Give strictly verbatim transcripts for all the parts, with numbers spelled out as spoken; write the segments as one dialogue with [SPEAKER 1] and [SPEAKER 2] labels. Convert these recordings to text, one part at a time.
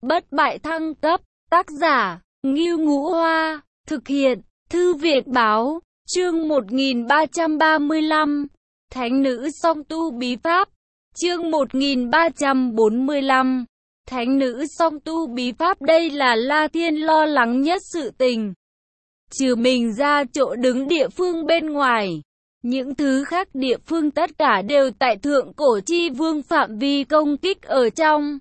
[SPEAKER 1] Bất bại thăng cấp, tác giả, Ngưu Ngũ Hoa, thực hiện, Thư viện báo, chương một nghìn ba trăm ba mươi lăm, Thánh nữ song tu bí pháp, chương một nghìn ba trăm bốn mươi lăm, Thánh nữ song tu bí pháp. Đây là La Thiên lo lắng nhất sự tình. Trừ mình ra chỗ đứng địa phương bên ngoài, những thứ khác địa phương tất cả đều tại Thượng Cổ Chi Vương phạm vi công kích ở trong.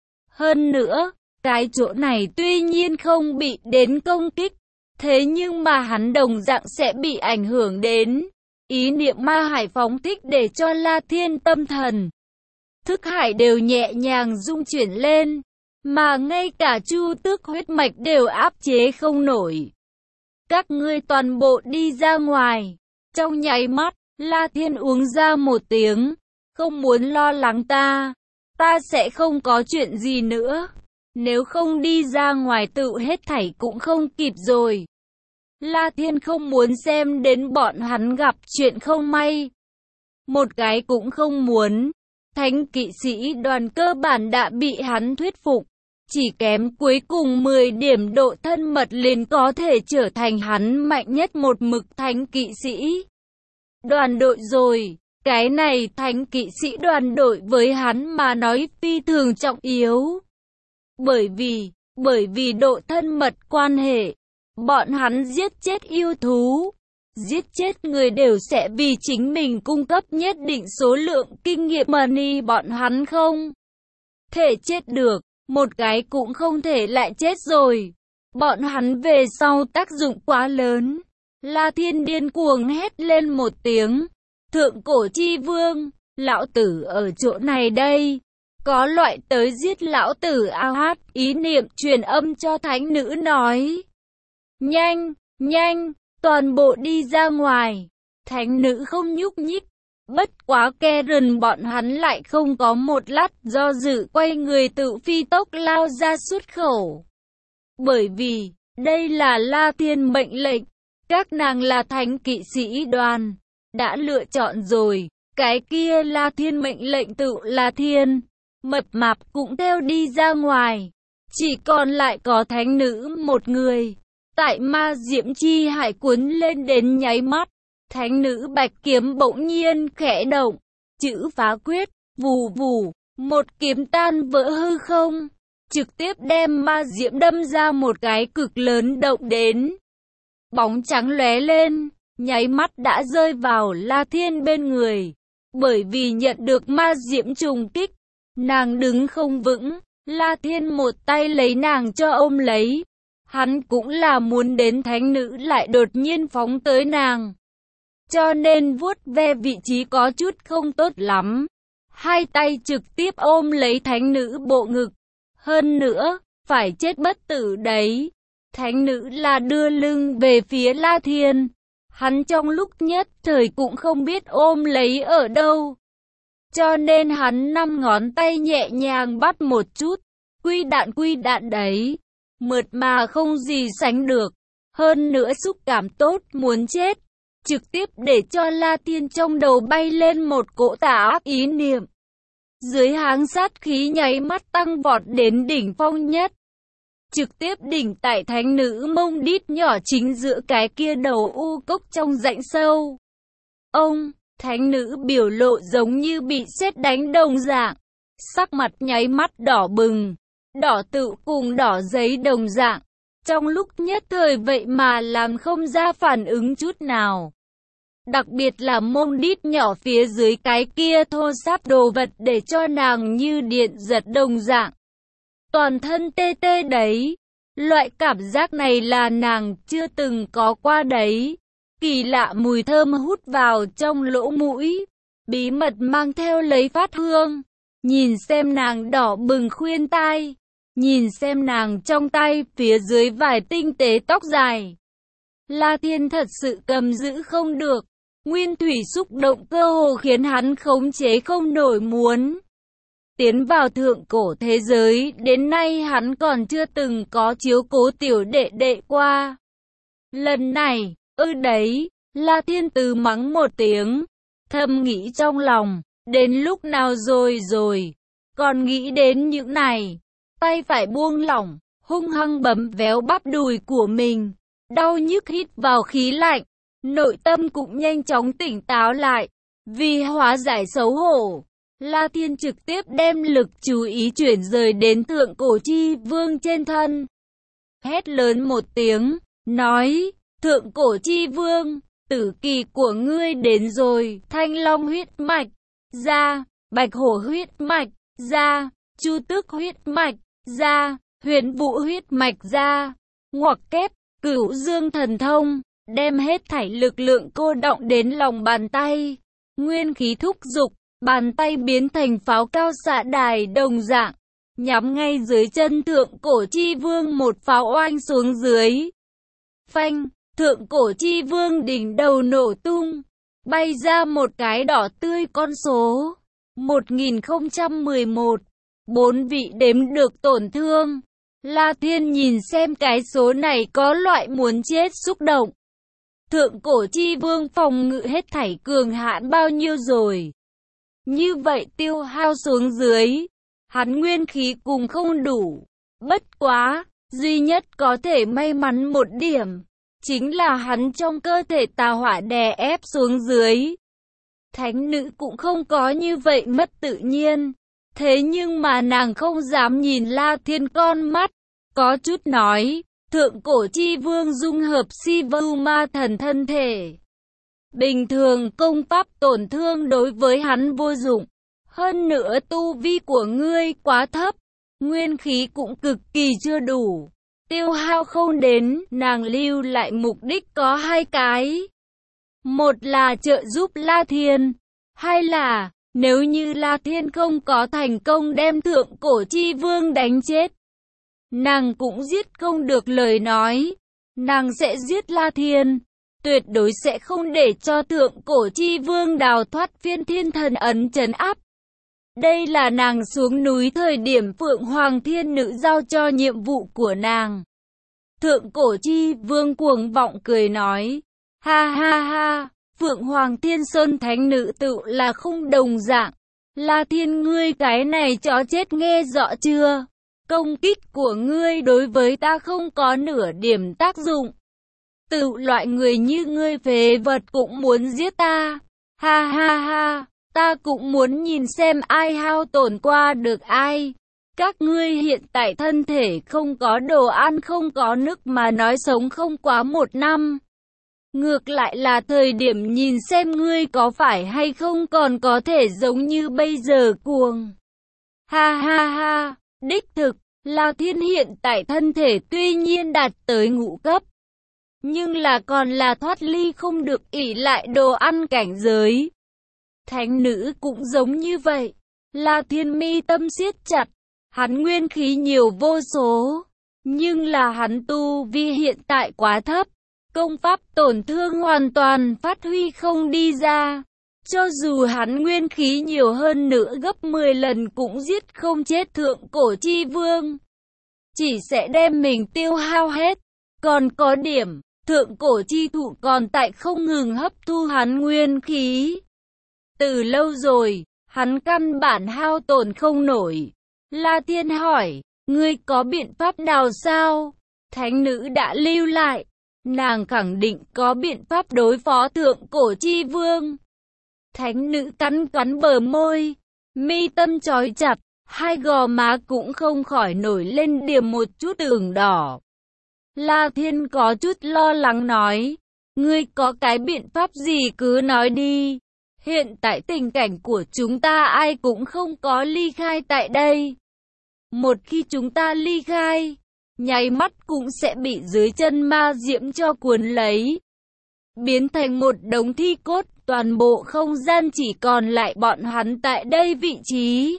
[SPEAKER 1] Hơn nữa, cái chỗ này tuy nhiên không bị đến công kích, thế nhưng mà hắn đồng dạng sẽ bị ảnh hưởng đến. Ý niệm ma hải phóng thích để cho La Thiên tâm thần, thức hải đều nhẹ nhàng rung chuyển lên, mà ngay cả chu tước huyết mạch đều áp chế không nổi. Các ngươi toàn bộ đi ra ngoài. Trong nháy mắt, La Thiên uống ra một tiếng, không muốn lo lắng ta, ta sẽ không có chuyện gì nữa. Nếu không đi ra ngoài tự hết thảy cũng không kịp rồi. La Thiên không muốn xem đến bọn hắn gặp chuyện không may. Một cái cũng không muốn. Thánh kỵ sĩ đoàn cơ bản đã bị hắn thuyết phục. Chỉ kém cuối cùng mười điểm độ thân mật liền có thể trở thành hắn mạnh nhất một mực thánh kỵ sĩ đoàn đội rồi. Cái này thánh kỵ sĩ đoàn đội với hắn mà nói phi thường trọng yếu. Bởi vì, bởi vì độ thân mật quan hệ, bọn hắn giết chết yêu thú, giết chết người đều sẽ vì chính mình cung cấp nhất định số lượng kinh nghiệm money, bọn hắn không thể chết được, một cái cũng không thể lại chết rồi. Bọn hắn về sau tác dụng quá lớn. La Thiên điên cuồng hét lên một tiếng. Thượng Cổ Chi Vương, lão tử ở chỗ này đây. Có loại tới giết lão tử ao hát. Ý niệm truyền âm cho thánh nữ nói. Nhanh, nhanh, toàn bộ đi ra ngoài. Thánh nữ không nhúc nhích. Bất quá Karen bọn hắn lại không có một lát do dự, quay người tự phi tốc lao ra xuất khẩu. Bởi vì, đây là La Thiên mệnh lệnh. Các nàng là thánh kỵ sĩ đoàn. Đã lựa chọn rồi. Cái kia La Thiên mệnh lệnh tự La Thiên. Mập mạp cũng theo đi ra ngoài. Chỉ còn lại có thánh nữ một người. Tại ma diễm chi hải cuốn lên đến nháy mắt, thánh nữ bạch kiếm bỗng nhiên khẽ động. Chữ phá quyết, vù vù, một kiếm tan vỡ hư không. Trực tiếp đem ma diễm đâm ra một cái cực lớn động đến. Bóng trắng lóe lên, nháy mắt đã rơi vào La Thiên bên người. Bởi vì nhận được ma diễm trùng kích, nàng đứng không vững. La Thiên một tay lấy nàng cho ôm lấy. Hắn cũng là muốn đến thánh nữ lại đột nhiên phóng tới nàng. Cho nên vuốt ve vị trí có chút không tốt lắm. Hai tay trực tiếp ôm lấy thánh nữ bộ ngực. Hơn nữa, phải chết bất tử đấy. Thánh nữ là đưa lưng về phía La Thiên. Hắn trong lúc nhất thời cũng không biết ôm lấy ở đâu. Cho nên hắn năm ngón tay nhẹ nhàng bắt một chút. Quy đạn quy đạn đấy. Mượt mà không gì sánh được. Hơn nữa xúc cảm tốt muốn chết. Trực tiếp để cho La Thiên trong đầu bay lên một cỗ tà ác ý niệm. Dưới háng sát khí nháy mắt tăng vọt đến đỉnh phong nhất. Trực tiếp đỉnh tại thánh nữ mông đít nhỏ chính giữa cái kia đầu u cốc trong rãnh sâu. Ông, thánh nữ biểu lộ giống như bị sét đánh đồng dạng. Sắc mặt nháy mắt đỏ bừng. Đỏ tự cùng đỏ giấy đồng dạng. Trong lúc nhất thời vậy mà làm không ra phản ứng chút nào. Đặc biệt là mông đít nhỏ phía dưới cái kia thô sáp đồ vật để cho nàng như điện giật đồng dạng. Toàn thân tê tê đấy. Loại cảm giác này là nàng chưa từng có qua đấy. Kỳ lạ mùi thơm hút vào trong lỗ mũi. Bí mật mang theo lấy phát hương. Nhìn xem nàng đỏ bừng khuyên tai. Nhìn xem nàng trong tay phía dưới vài tinh tế tóc dài. La Thiên thật sự cầm giữ không được. Nguyên thủy xúc động cơ hồ khiến hắn khống chế không nổi muốn. Tiến vào thượng cổ thế giới, đến nay hắn còn chưa từng có chiếu cố tiểu đệ đệ qua. Lần này, ư đấy, La Thiên từ mắng một tiếng. Thầm nghĩ trong lòng, đến lúc nào rồi rồi, còn nghĩ đến những này. tay phải buông lỏng, hung hăng bấm véo bắp đùi của mình. Đau nhức hít vào khí lạnh, nội tâm cũng nhanh chóng tỉnh táo lại. Vì hóa giải xấu hổ, La Thiên trực tiếp đem lực chú ý chuyển rời đến Thượng Cổ Chi Vương trên thân. Hét lớn một tiếng, nói, Thượng Cổ Chi Vương, tử kỳ của ngươi đến rồi. Thanh Long huyết mạch ra, Bạch Hổ huyết mạch ra, Chu Tước huyết mạch ra, Huyền Vũ huyết mạch ra. Ngoặc kép, Cửu Dương thần thông, đem hết thảy lực lượng cô đọng đến lòng bàn tay. Nguyên khí thúc dục, bàn tay biến thành pháo cao xạ đài đồng dạng, nhắm ngay dưới chân Thượng Cổ Chi Vương một pháo oanh xuống dưới. Phanh, Thượng Cổ Chi Vương đỉnh đầu nổ tung, bay ra một cái đỏ tươi con số. một nghìn không trăm mười một, bốn vị đếm được tổn thương. La Thiên nhìn xem cái số này có loại muốn chết xúc động. Thượng Cổ Chi Vương phòng ngự hết thảy cường hãn bao nhiêu rồi. Như vậy tiêu hao xuống dưới, hắn nguyên khí cùng không đủ. Bất quá, duy nhất có thể may mắn một điểm, chính là hắn trong cơ thể tà hỏa đè ép xuống dưới. Thánh nữ cũng không có như vậy mất tự nhiên. Thế nhưng mà nàng không dám nhìn La Thiên con mắt, có chút nói, Thượng Cổ Chi Vương dung hợp Siva ma thần thân thể. Bình thường công pháp tổn thương đối với hắn vô dụng. Hơn nữa tu vi của ngươi quá thấp, nguyên khí cũng cực kỳ chưa đủ, tiêu hao không đến. Nàng lưu lại mục đích có hai cái. Một là trợ giúp La Thiên, hai là nếu như La Thiên không có thành công đem Thượng Cổ Chi Vương đánh chết, nàng cũng giết không được lời nói, nàng sẽ giết La Thiên, tuyệt đối sẽ không để cho Thượng Cổ Chi Vương đào thoát Phiên Thiên Thần ấn trấn áp. Đây là nàng xuống núi thời điểm Phượng Hoàng Thiên Nữ giao cho nhiệm vụ của nàng. Thượng Cổ Chi Vương cuồng vọng cười nói, ha ha ha, Phượng Hoàng Thiên Sơn Thánh Nữ tự là không đồng dạng. La Thiên ngươi cái này chó chết nghe rõ chưa? Công kích của ngươi đối với ta không có nửa điểm tác dụng. Tự loại người như ngươi phế vật cũng muốn giết ta. Ha ha ha, ta cũng muốn nhìn xem ai hao tổn qua được ai. Các ngươi hiện tại thân thể không có đồ ăn không có nước mà nói sống không quá một năm. Ngược lại là thời điểm nhìn xem ngươi có phải hay không còn có thể giống như bây giờ cuồng. Ha ha ha, đích thực, La Thiên hiện tại thân thể tuy nhiên đạt tới ngũ cấp, nhưng là còn là thoát ly không được ỷ lại đồ ăn cảnh giới. Thánh nữ cũng giống như vậy. La Thiên mi tâm siết chặt, hắn nguyên khí nhiều vô số, nhưng là hắn tu vi hiện tại quá thấp, công pháp tổn thương hoàn toàn phát huy không đi ra. Cho dù hắn nguyên khí nhiều hơn nữa gấp mười lần cũng giết không chết Thượng Cổ Chi Vương, chỉ sẽ đem mình tiêu hao hết. Còn có điểm, Thượng Cổ Chi Thụ còn tại không ngừng hấp thu hắn nguyên khí. Từ lâu rồi, hắn căn bản hao tổn không nổi. La Thiên hỏi, ngươi có biện pháp nào sao? Thánh nữ đã lưu lại, nàng khẳng định có biện pháp đối phó Thượng Cổ Chi Vương. Thánh nữ cắn cắn bờ môi, mi tâm chói chặt, hai gò má cũng không khỏi nổi lên điểm một chút ửng đỏ. La Thiên có chút lo lắng nói, ngươi có cái biện pháp gì cứ nói đi. Hiện tại tình cảnh của chúng ta ai cũng không có ly khai tại đây. Một khi chúng ta ly khai, nháy mắt cũng sẽ bị dưới chân ma diễm cho cuốn lấy, biến thành một đống thi cốt, toàn bộ không gian chỉ còn lại bọn hắn tại đây vị trí.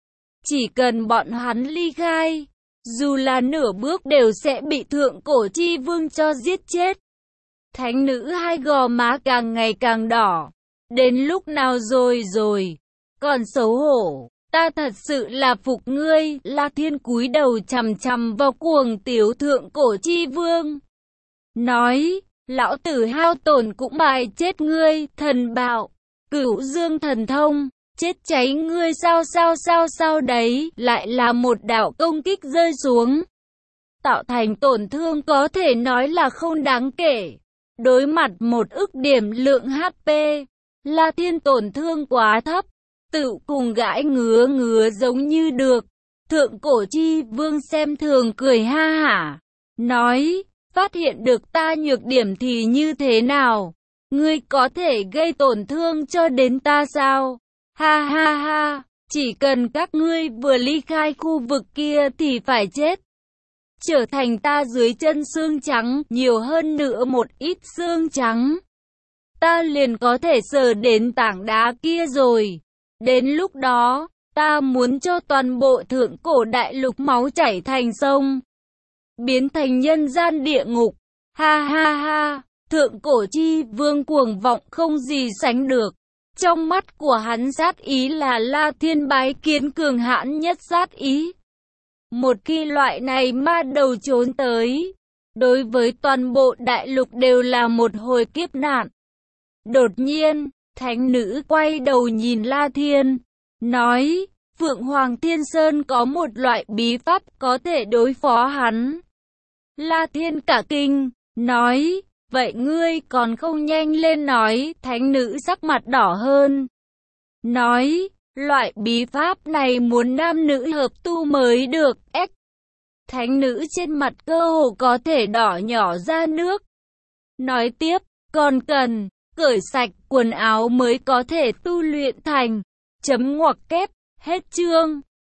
[SPEAKER 1] Chỉ cần bọn hắn ly khai, dù là nửa bước đều sẽ bị Thượng Cổ Chi Vương cho giết chết. Thánh nữ hai gò má càng ngày càng đỏ. Đến lúc nào rồi rồi, còn xấu hổ, ta thật sự là phục ngươi. La Thiên cúi đầu chằm chằm vào cuồng tiếu Thượng Cổ Chi Vương, nói, lão tử hao tổn cũng bài chết ngươi. Thần bạo, Cửu Dương thần thông, chết cháy ngươi sao sao sao sao đấy, lại là một đạo công kích rơi xuống, tạo thành tổn thương có thể nói là không đáng kể. Đối mặt một ức điểm lượng hát pê, La Thiên tổn thương quá thấp, tự cùng gãi ngứa ngứa giống như được. Thượng cổ chi vương xem thường cười ha hả, nói, phát hiện được ta nhược điểm thì như thế nào? Ngươi có thể gây tổn thương cho đến ta sao? Ha ha ha, chỉ cần các ngươi vừa ly khai khu vực kia thì phải chết. Trở thành ta dưới chân xương trắng, nhiều hơn nữa một ít xương trắng. Ta liền có thể sờ đến tảng đá kia rồi. Đến lúc đó, ta muốn cho toàn bộ thượng cổ đại lục máu chảy thành sông, biến thành nhân gian địa ngục. Ha ha ha, thượng cổ chi vương cuồng vọng không gì sánh được. Trong mắt của hắn sát ý là La Thiên bái kiến cường hãn nhất sát ý. Một khi loại này ma đầu trốn tới, đối với toàn bộ đại lục đều là một hồi kiếp nạn. Đột nhiên, thánh nữ quay đầu nhìn La Thiên, nói, Phượng Hoàng Thiên Sơn có một loại bí pháp có thể đối phó hắn. La Thiên cả kinh, nói, vậy ngươi còn không nhanh lên nói, thánh nữ sắc mặt đỏ hơn. Nói, loại bí pháp này muốn nam nữ hợp tu mới được, ếch. Thánh nữ trên mặt cơ hồ có thể đỏ nhỏ ra nước. Nói tiếp, còn cần cởi sạch quần áo mới có thể tu luyện thành. Chấm ngoặc kép, hết chương.